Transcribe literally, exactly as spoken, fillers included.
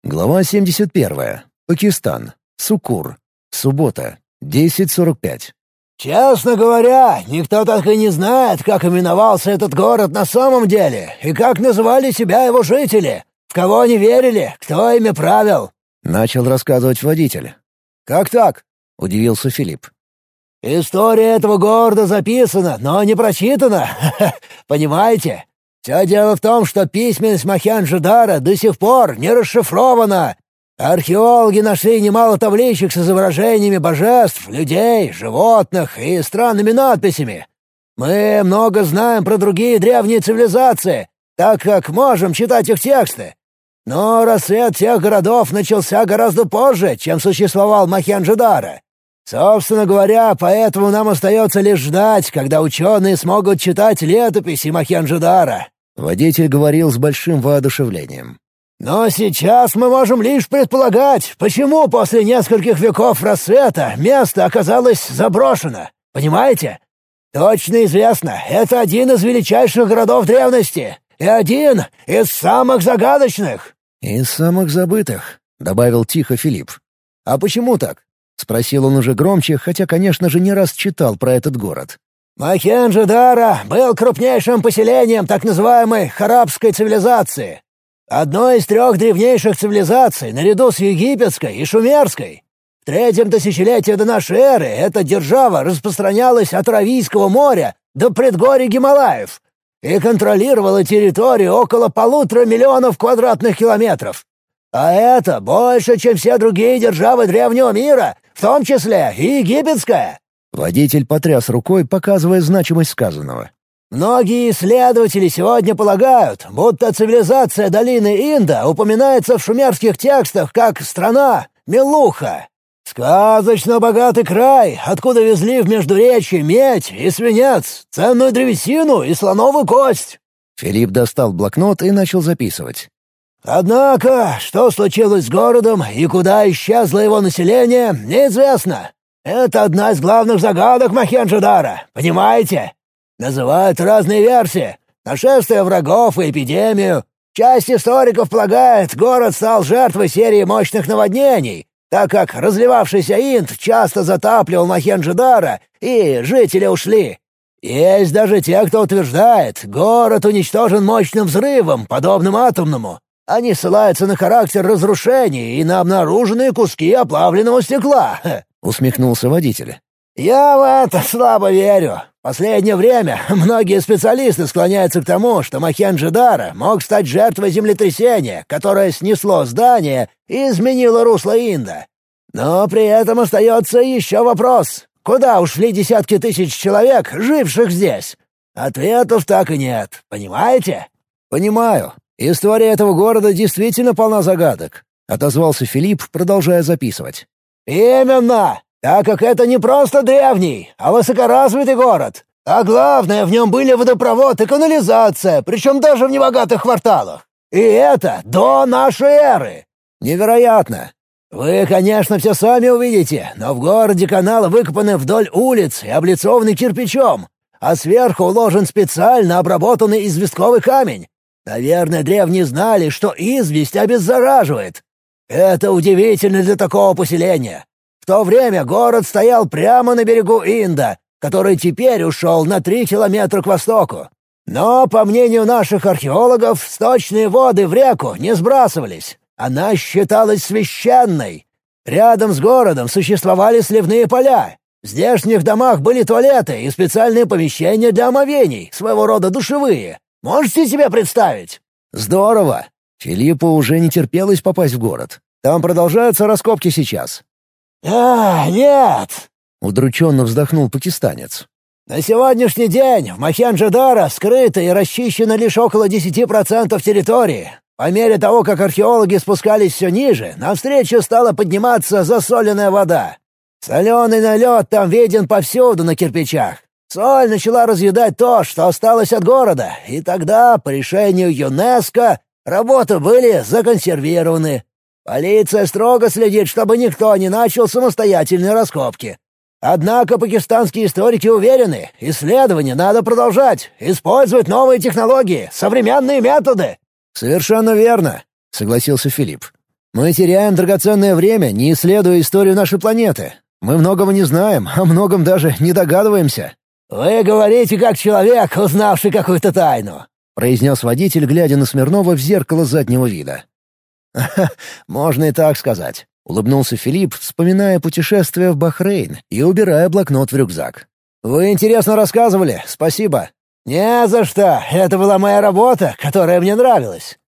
Глава семьдесят первая. Пакистан. Суккур. Суббота. десять сорок пять. «Честно говоря, никто так и не знает, как именовался этот город на самом деле, и как называли себя его жители, в кого они верили, кто ими правил», — начал рассказывать водитель. «Как так?» — удивился Филипп. «История этого города записана, но не прочитана, понимаете? Все дело в том, что письменность Мохенджо-Даро до сих пор не расшифрована. Археологи нашли немало табличек с изображениями божеств, людей, животных и странными надписями. Мы много знаем про другие древние цивилизации, так как можем читать их тексты. Но рассвет тех городов начался гораздо позже, чем существовал Мохенджо-Даро. Собственно говоря, поэтому нам остается лишь ждать, когда ученые смогут читать летописи Мохенджо-Даро». Водитель говорил с большим воодушевлением. «Но сейчас мы можем лишь предполагать, почему после нескольких веков рассвета место оказалось заброшено. Понимаете? Точно известно, это один из величайших городов древности и один из самых загадочных». «Из самых забытых», — добавил тихо Филипп. «А почему так?» — спросил он уже громче, хотя, конечно же, не раз читал про этот город. «Мохенджо-Даро был крупнейшим поселением так называемой харабской цивилизации. Одной из трех древнейших цивилизаций, наряду с египетской и шумерской. В третьем тысячелетии до нашей эры эта держава распространялась от Аравийского моря до предгорий Гималаев и контролировала территорию около полутора миллионов квадратных километров. А это больше, чем все другие державы древнего мира, в том числе и египетская». Водитель потряс рукой, показывая значимость сказанного. «Многие исследователи сегодня полагают, будто цивилизация долины Инда упоминается в шумерских текстах как страна Мелуха. Сказочно богатый край, откуда везли в Междуречье медь и свинец, ценную древесину и слоновую кость». Филипп достал блокнот и начал записывать. «Однако, что случилось с городом и куда исчезло его население, неизвестно. Это одна из главных загадок Мохенджо-Даро, понимаете? Называют разные версии. Нашествие врагов и эпидемию. Часть историков полагает, город стал жертвой серии мощных наводнений, так как разливавшийся Инд часто затапливал Мохенджо-Даро, и жители ушли. Есть даже те, кто утверждает, город уничтожен мощным взрывом, подобным атомному. Они ссылаются на характер разрушений и на обнаруженные куски оплавленного стекла», — усмехнулся водитель. «Я в это слабо верю. В последнее время многие специалисты склоняются к тому, что Мохенджо-Даро мог стать жертвой землетрясения, которое снесло здание и изменило русло Инда. Но при этом остается еще вопрос. Куда ушли десятки тысяч человек, живших здесь? Ответов так и нет. Понимаете?» «Понимаю. История этого города действительно полна загадок», — отозвался Филипп, продолжая записывать. «Именно! Так как это не просто древний, а высокоразвитый город. А главное, в нем были водопровод и канализация, причем даже в небогатых кварталах. И это до нашей эры. Невероятно! Вы, конечно, все сами увидите, но в городе каналы выкопаны вдоль улиц и облицованы кирпичом, а сверху уложен специально обработанный известковый камень. Наверное, древние знали, что известь обеззараживает. Это удивительно для такого поселения. В то время город стоял прямо на берегу Инда, который теперь ушел на три километра к востоку. Но, по мнению наших археологов, сточные воды в реку не сбрасывались. Она считалась священной. Рядом с городом существовали сливные поля. В здешних домах были туалеты и специальные помещения для омовений, своего рода душевые. Можете себе представить? Здорово. Филиппу уже не терпелось попасть в город. Там продолжаются раскопки сейчас. «А, нет!» — удрученно вздохнул пакистанец. «На сегодняшний день в Мохенджо-Даро скрыто и расчищено лишь около десяти процентов территории. По мере того, как археологи спускались все ниже, навстречу стала подниматься засоленная вода. Соленый налет там виден повсюду на кирпичах. Соль начала разъедать то, что осталось от города, и тогда, по решению ЮНЕСКО, работы были законсервированы. Полиция строго следит, чтобы никто не начал самостоятельные раскопки. Однако пакистанские историки уверены, исследования надо продолжать, использовать новые технологии, современные методы». «Совершенно верно», — согласился Филипп. Мы теряем драгоценное время, не исследуя историю нашей планеты. Мы многого не знаем, о многом даже не догадываемся». «Вы говорите как человек, узнавший какую-то тайну», — произнес водитель, глядя на Смирнова в зеркало заднего вида. «Можно и так сказать», — улыбнулся Филипп, вспоминая путешествие в Бахрейн и убирая блокнот в рюкзак. «Вы интересно рассказывали, спасибо». «Не за что, это была моя работа, которая мне нравилась».